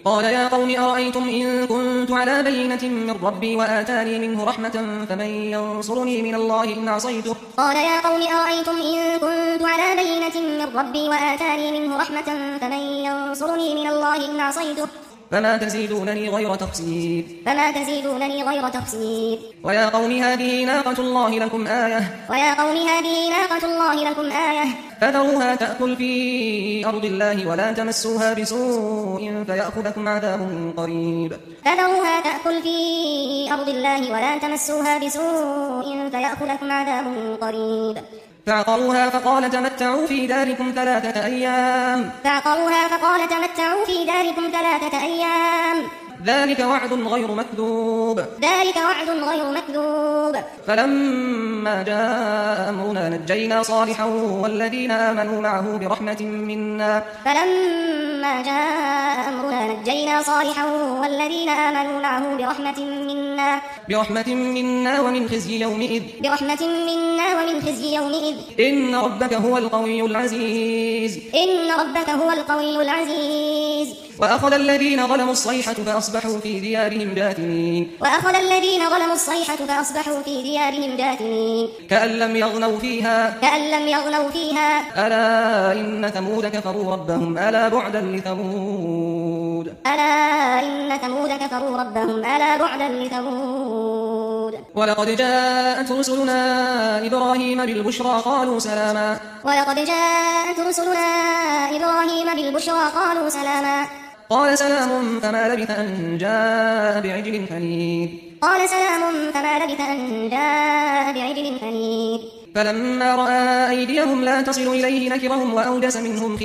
قال يا قوم أرأيتم إن كنت على بينة من ربي وآتاني منه رحمة فمن ينصرني من الله إن عصيته قال يا قوم أرأيتم إن كنت على بينة من ربي وآتاني منه رحمة فمن ينصرني من الله إن عصيته فما تزيدونني غير تخسير ويا قوم هذه ناقة الله لكم آية فذروها تأكل في أرض الله ولا تمسوها بسوء فيأخذكم عذاب قريب فعقروها فقال تمتعوا في داركم 3 أيام ذلك وعد غير مكذوب فلما جاء أمرنا نجينا صالحا والذين آمنوا معه برحمة منا ومن خزي يومئذ إن ربك هو القوي العزيز وأخذ الذين ظلموا الصيحة فأصبحوا في ديارهم جاثمين كأن لم يغنوا فيها ألا إن ثمود كفروا ربهم ألا بعدا لثمود ولقد جاءت رسلنا إبراهيم بالبشرى قالوا سلاما قال سلام فما لبث أن جاء بعجل حنيذ فلما رأى أيديهم لا تصل إليه نكرهم وأوجس منهم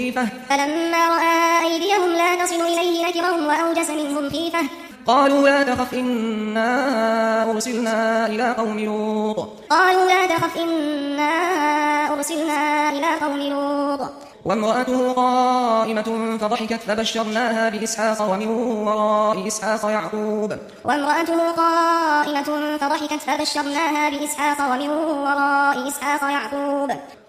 خيفة قالوا لا تخف إنا أرسلنا إلى قوم لوط وامرأته قائمة فضحكت فبشرناها بإسحاق ومن وراء إسحاق يعقوب